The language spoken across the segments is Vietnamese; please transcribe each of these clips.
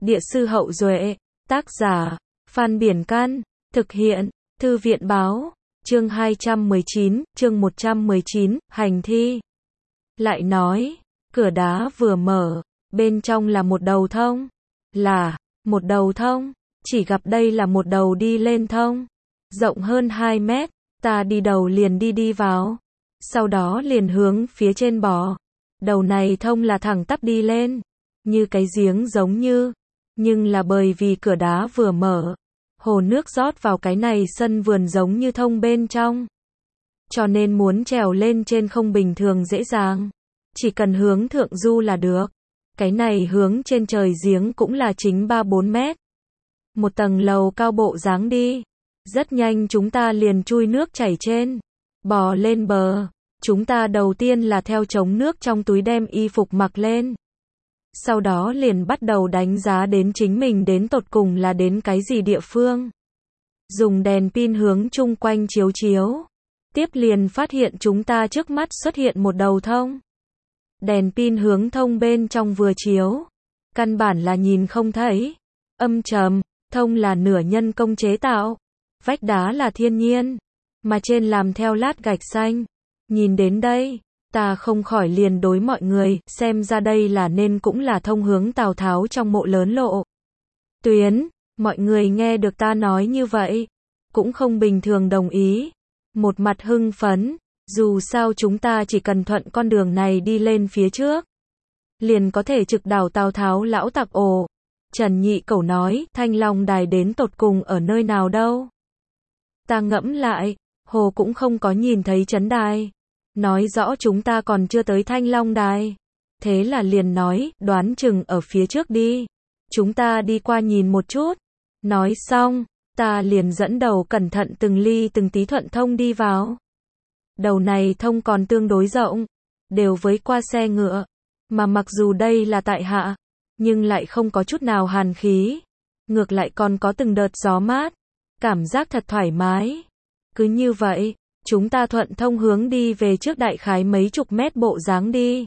Địa sư Hậu Duệ, tác giả, Phan Biển Can, thực hiện, Thư viện Báo, chương 219, chương 119, hành thi. Lại nói, cửa đá vừa mở, bên trong là một đầu thông. Là, một đầu thông, chỉ gặp đây là một đầu đi lên thông, rộng hơn 2 mét, ta đi đầu liền đi vào, sau đó liền hướng phía trên bò. Đầu này thông là thẳng tắp đi lên, như cái giếng giống như, nhưng là bởi vì cửa đá vừa mở, hồ nước rót vào cái này sân vườn giống như thông bên trong. Cho nên muốn trèo lên trên không bình thường dễ dàng, chỉ cần hướng thượng du là được. Cái này hướng trên trời giếng cũng là chính 3-4 mét. Một tầng lầu cao bộ dáng đi. Rất nhanh chúng ta liền chui nước chảy trên, bò lên bờ. Chúng ta đầu tiên là theo chống nước trong túi đem y phục mặc lên. Sau đó liền bắt đầu đánh giá đến chính mình đến tột cùng là đến cái gì địa phương. Dùng đèn pin hướng chung quanh chiếu chiếu. Tiếp liền phát hiện chúng ta trước mắt xuất hiện một đầu thông. Đèn pin hướng thông bên trong vừa chiếu, căn bản là nhìn không thấy. Âm trầm, thông là nửa nhân công chế tạo, vách đá là thiên nhiên, mà trên làm theo lát gạch xanh. Nhìn đến đây, ta không khỏi liền đối mọi người, xem ra đây là nên cũng là thông hướng Tào Tháo trong mộ lớn lộ. Tuyến, mọi người nghe được ta nói như vậy, cũng không bình thường đồng ý, một mặt hưng phấn. Dù sao chúng ta chỉ cần thuận con đường này đi lên phía trước, liền có thể trực đảo Tào Tháo lão tặc ổ. Trần Nhị Cẩu nói, Thanh Long Đài đến tột cùng ở nơi nào đâu? Ta ngẫm lại, hồ cũng không có nhìn thấy trấn đài, nói rõ chúng ta còn chưa tới Thanh Long Đài. Thế là liền nói, đoán chừng ở phía trước đi, chúng ta đi qua nhìn một chút. Nói xong, ta liền dẫn đầu cẩn thận từng ly từng tí thuận thông đi vào. Đầu này thông còn tương đối rộng, đều với qua xe ngựa, mà mặc dù đây là tại hạ, nhưng lại không có chút nào hàn khí, ngược lại còn có từng đợt gió mát, cảm giác thật thoải mái. Cứ như vậy, chúng ta thuận thông hướng đi về trước đại khái mấy chục mét bộ dáng đi.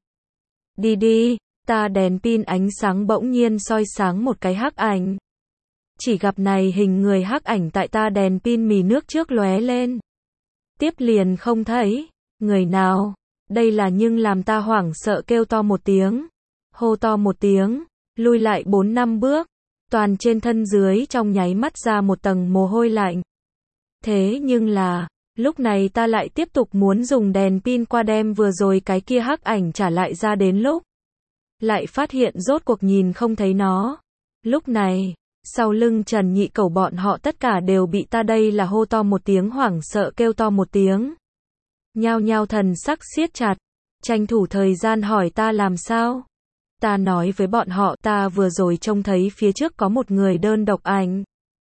Đi, ta đèn pin ánh sáng bỗng nhiên soi sáng một cái hắc ảnh. Chỉ gặp này hình người hắc ảnh tại ta đèn pin mì nước trước lóe lên. Tiếp liền không thấy, người nào, đây là nhưng làm ta hoảng sợ kêu to một tiếng, hô to một tiếng, lui lại 4-5 bước, toàn trên thân dưới trong nháy mắt ra một tầng mồ hôi lạnh. Thế nhưng là, lúc này ta lại tiếp tục muốn dùng đèn pin qua đem vừa rồi cái kia hắc ảnh trả lại ra đến lúc. Lại phát hiện rốt cuộc nhìn không thấy nó. Lúc này, sau lưng Trần Nhị Cẩu bọn họ tất cả đều bị ta đây là hô to một tiếng hoảng sợ kêu to một tiếng. Nhao nhao thần sắc siết chặt, tranh thủ thời gian hỏi ta làm sao. Ta nói với bọn họ ta vừa rồi trông thấy phía trước có một người đơn độc ảnh.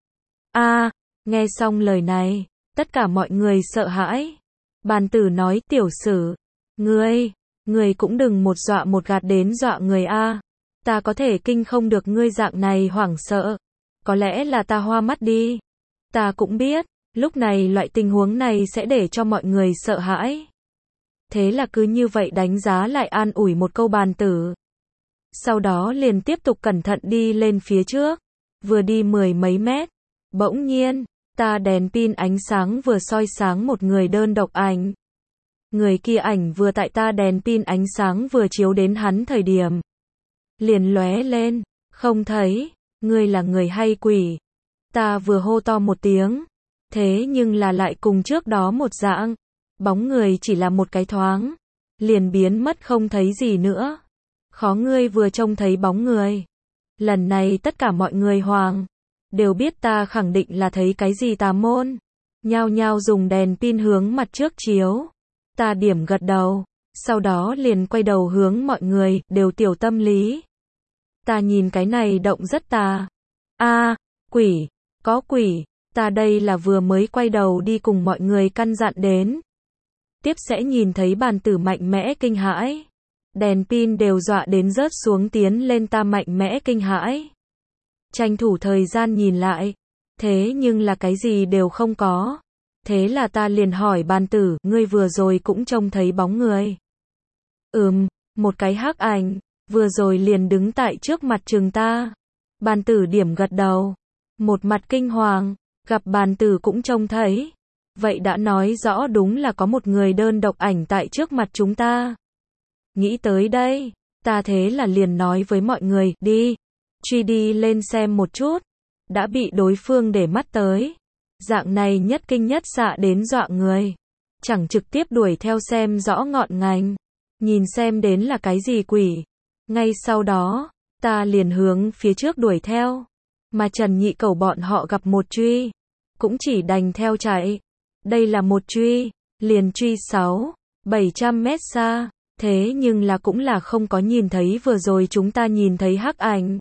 Nghe xong lời này, tất cả mọi người sợ hãi. Bàn tử nói tiểu sử, ngươi cũng đừng một dọa một gạt đến dọa người a. Ta có thể kinh không được ngươi dạng này hoảng sợ. Có lẽ là ta hoa mắt đi. Ta cũng biết, lúc này loại tình huống này sẽ để cho mọi người sợ hãi. Thế là cứ như vậy đánh giá lại an ủi một câu bàn tử. Sau đó liền tiếp tục cẩn thận đi lên phía trước. Vừa đi 10 mấy mét. Bỗng nhiên, ta đèn pin ánh sáng vừa soi sáng một người đơn độc ảnh. Người kia ảnh vừa tại ta đèn pin ánh sáng vừa chiếu đến hắn thời điểm. Liền lóe lên, không thấy. Ngươi là người hay quỷ? Ta vừa hô to một tiếng, thế nhưng là lại cùng trước đó một dạng, bóng người chỉ là một cái thoáng, liền biến mất không thấy gì nữa. Khó ngươi vừa trông thấy bóng người. Lần này tất cả mọi người hoàng, đều biết ta khẳng định là thấy cái gì tà môn. Nhao nhao dùng đèn pin hướng mặt trước chiếu. Ta điểm gật đầu, sau đó liền quay đầu hướng mọi người, đều tiểu tâm lý. Ta nhìn cái này động rất tà. Quỷ, có quỷ, ta đây là vừa mới quay đầu đi cùng mọi người căn dặn đến. Tiếp sẽ nhìn thấy bàn tử mạnh mẽ kinh hãi. Đèn pin đều dọa đến rớt xuống tiến lên ta mạnh mẽ kinh hãi. Tranh thủ thời gian nhìn lại. Thế nhưng là cái gì đều không có. Thế là ta liền hỏi bàn tử, ngươi vừa rồi cũng trông thấy bóng người. Một cái hắc ảnh. Vừa rồi liền đứng tại trước mặt trường ta. Bàn tử điểm gật đầu. Một mặt kinh hoàng, gặp bàn tử cũng trông thấy. Vậy đã nói rõ đúng là có một người đơn độc ảnh tại trước mặt chúng ta. Nghĩ tới đây, ta thế là liền nói với mọi người, đi, truy đi lên xem một chút. Đã bị đối phương để mắt tới. Dạng này nhất kinh nhất xạ đến dọa người. Chẳng trực tiếp đuổi theo xem rõ ngọn ngành. Nhìn xem đến là cái gì quỷ. Ngay sau đó, ta liền hướng phía trước đuổi theo. Mà Trần Nhị Cẩu bọn họ gặp một truy. Cũng chỉ đành theo chạy. Đây là một truy. Liền truy 600-700 mét xa. Thế nhưng là cũng là không có nhìn thấy vừa rồi chúng ta nhìn thấy hắc ảnh.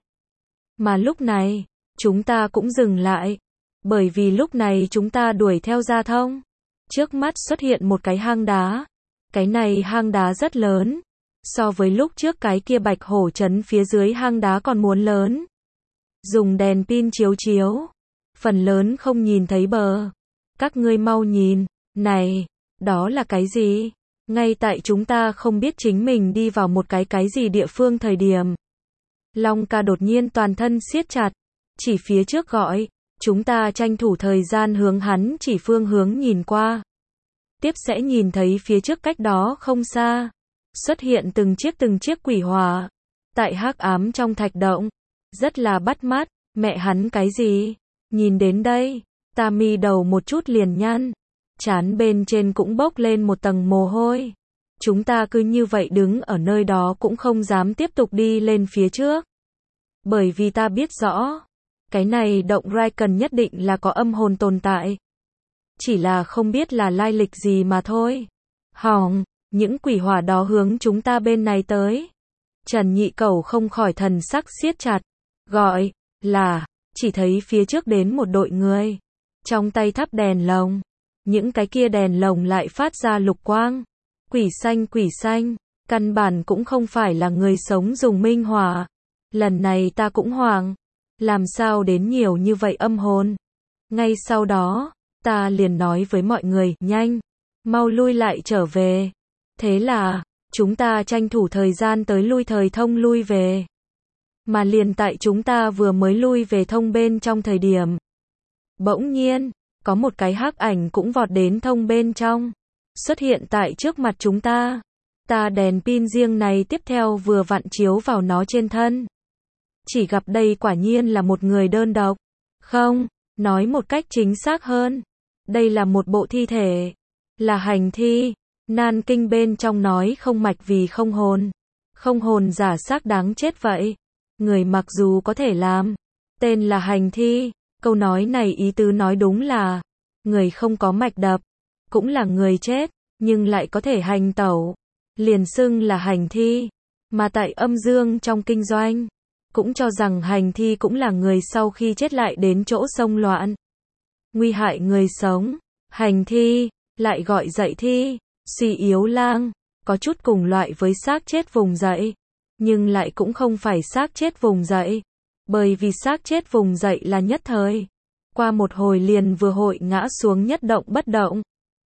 Mà lúc này, chúng ta cũng dừng lại. Bởi vì lúc này chúng ta đuổi theo ra thông. Trước mắt xuất hiện một cái hang đá. Cái này hang đá rất lớn. So với lúc trước cái kia Bạch Hổ trấn phía dưới hang đá còn muốn lớn. Dùng đèn pin chiếu chiếu. Phần lớn không nhìn thấy bờ. Các ngươi mau nhìn. Này, đó là cái gì? Ngay tại chúng ta không biết chính mình đi vào một cái gì địa phương thời điểm. Long ca đột nhiên toàn thân siết chặt. Chỉ phía trước gọi. Chúng ta tranh thủ thời gian hướng hắn chỉ phương hướng nhìn qua. Tiếp sẽ nhìn thấy phía trước cách đó không xa. Xuất hiện từng chiếc quỷ hỏa. Tại hắc ám trong thạch động. Rất là bắt mắt. Mẹ hắn cái gì? Nhìn đến đây. Ta mi đầu một chút liền nhăn. Trán bên trên cũng bốc lên một tầng mồ hôi. Chúng ta cứ như vậy đứng ở nơi đó cũng không dám tiếp tục đi lên phía trước. Bởi vì ta biết rõ. Cái này động rai cần nhất định là có âm hồn tồn tại. Chỉ là không biết là lai lịch gì mà thôi. Hỏng, những quỷ hỏa đó hướng chúng ta bên này tới. Trần Nhị Cẩu không khỏi thần sắc siết chặt. Gọi, là, chỉ thấy phía trước đến một đội người. Trong tay thắp đèn lồng. Những cái kia đèn lồng lại phát ra lục quang. Quỷ xanh, căn bản cũng không phải là người sống dùng minh hỏa. Lần này ta cũng hoảng. Làm sao đến nhiều như vậy âm hồn. Ngay sau đó, ta liền nói với mọi người, nhanh, mau lui lại trở về. Thế là, chúng ta tranh thủ thời gian tới lui thời thông lui về. Mà liền tại chúng ta vừa mới lui về thông bên trong thời điểm. Bỗng nhiên, có một cái hắc ảnh cũng vọt đến thông bên trong. Xuất hiện tại trước mặt chúng ta. Ta đèn pin riêng này tiếp theo vừa vặn chiếu vào nó trên thân. Chỉ gặp đây quả nhiên là một người đơn độc. Không, nói một cách chính xác hơn. Đây là một bộ thi thể. Là hành thi. Nan kinh bên trong nói không mạch vì không hồn. Không hồn giả xác đáng chết vậy. Người mặc dù có thể làm. Tên là hành thi. Câu nói này ý tứ nói đúng là. Người không có mạch đập. Cũng là người chết. Nhưng lại có thể hành tẩu. Liền xưng là hành thi. Mà tại âm dương trong kinh doanh. Cũng cho rằng hành thi cũng là người sau khi chết lại đến chỗ xông loạn. Nguy hại người sống. Hành thi, lại gọi dậy thi, suy yếu lang, có chút cùng loại với xác chết vùng dậy. Nhưng lại cũng không phải xác chết vùng dậy. Bởi vì xác chết vùng dậy là nhất thời. Qua một hồi liền vừa hội ngã xuống nhất động bất động.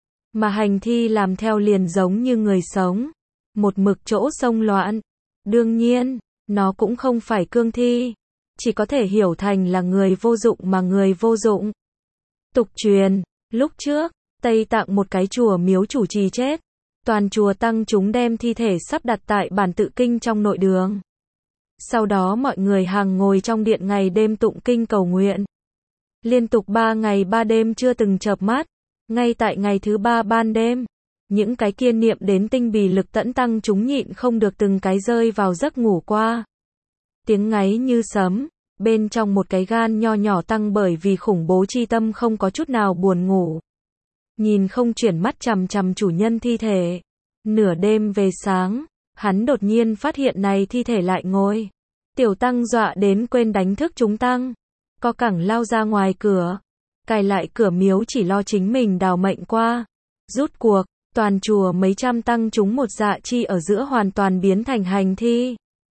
Mà hành thi làm theo liền giống như người sống. Một mực chỗ xông loạn. Đương nhiên. Nó cũng không phải cương thi. Chỉ có thể hiểu thành là người vô dụng mà người vô dụng. Tục truyền, lúc trước, Tây Tạng một cái chùa miếu chủ trì chết. Toàn chùa tăng chúng đem thi thể sắp đặt tại bản tự kinh trong nội đường. Sau đó mọi người hàng ngồi trong điện ngày đêm tụng kinh cầu nguyện. Liên tục 3 ngày 3 đêm chưa từng chợp mắt. Ngay tại ngày thứ 3 ban đêm. Những cái kia niệm đến tinh bì lực tẫn tăng chúng nhịn không được từng cái rơi vào giấc ngủ qua. Tiếng ngáy như sấm, bên trong một cái gan nho nhỏ tăng bởi vì khủng bố chi tâm không có chút nào buồn ngủ. Nhìn không chuyển mắt chằm chằm chủ nhân thi thể. Nửa đêm về sáng, hắn đột nhiên phát hiện này thi thể lại ngồi. Tiểu tăng dọa đến quên đánh thức chúng tăng. Co cẳng lao ra ngoài cửa. Cài lại cửa miếu chỉ lo chính mình đào mệnh qua. Rút cuộc. Toàn chùa mấy trăm tăng chúng một dạ chi ở giữa hoàn toàn biến thành hành thi.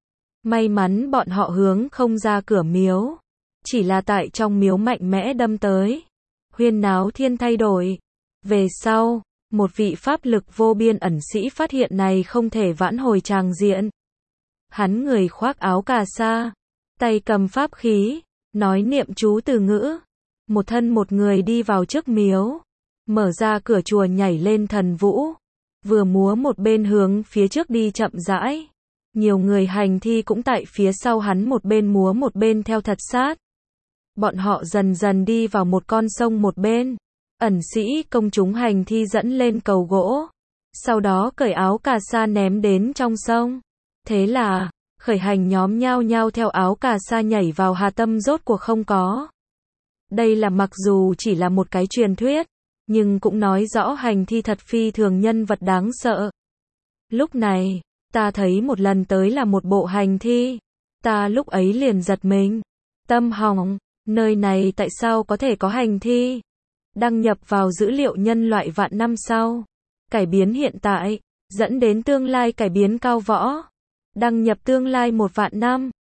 May mắn bọn họ hướng không ra cửa miếu. Chỉ là tại trong miếu mạnh mẽ đâm tới. Huyên náo thiên thay đổi. Về sau, một vị pháp lực vô biên ẩn sĩ phát hiện này không thể vãn hồi tràng diện. Hắn người khoác áo cà sa. tay cầm pháp khí, nói niệm chú từ ngữ. Một thân một người đi vào trước miếu, mở ra cửa chùa nhảy lên thần vũ, vừa múa một bên hướng phía trước đi chậm rãi. Nhiều người hành thi cũng tại phía sau hắn một bên múa một bên theo thật sát. Bọn họ dần dần đi vào một con sông một bên. Ẩn sĩ công chúng hành thi dẫn lên cầu gỗ, sau đó cởi áo cà sa ném đến trong sông. Thế là, khởi hành nhóm nhao nhao theo áo cà sa nhảy vào hà tâm rốt cuộc không có. Đây là mặc dù chỉ là một cái truyền thuyết, nhưng cũng nói rõ hành thi thật phi thường nhân vật đáng sợ. Lúc này, ta thấy một lần tới là một bộ hành thi. Ta lúc ấy liền giật mình. Tâm hỏng, nơi này tại sao có thể có hành thi? Đăng nhập vào dữ liệu nhân loại vạn năm sau. Cải biến hiện tại, dẫn đến tương lai cải biến cao võ. Đăng nhập tương lai 1 vạn năm.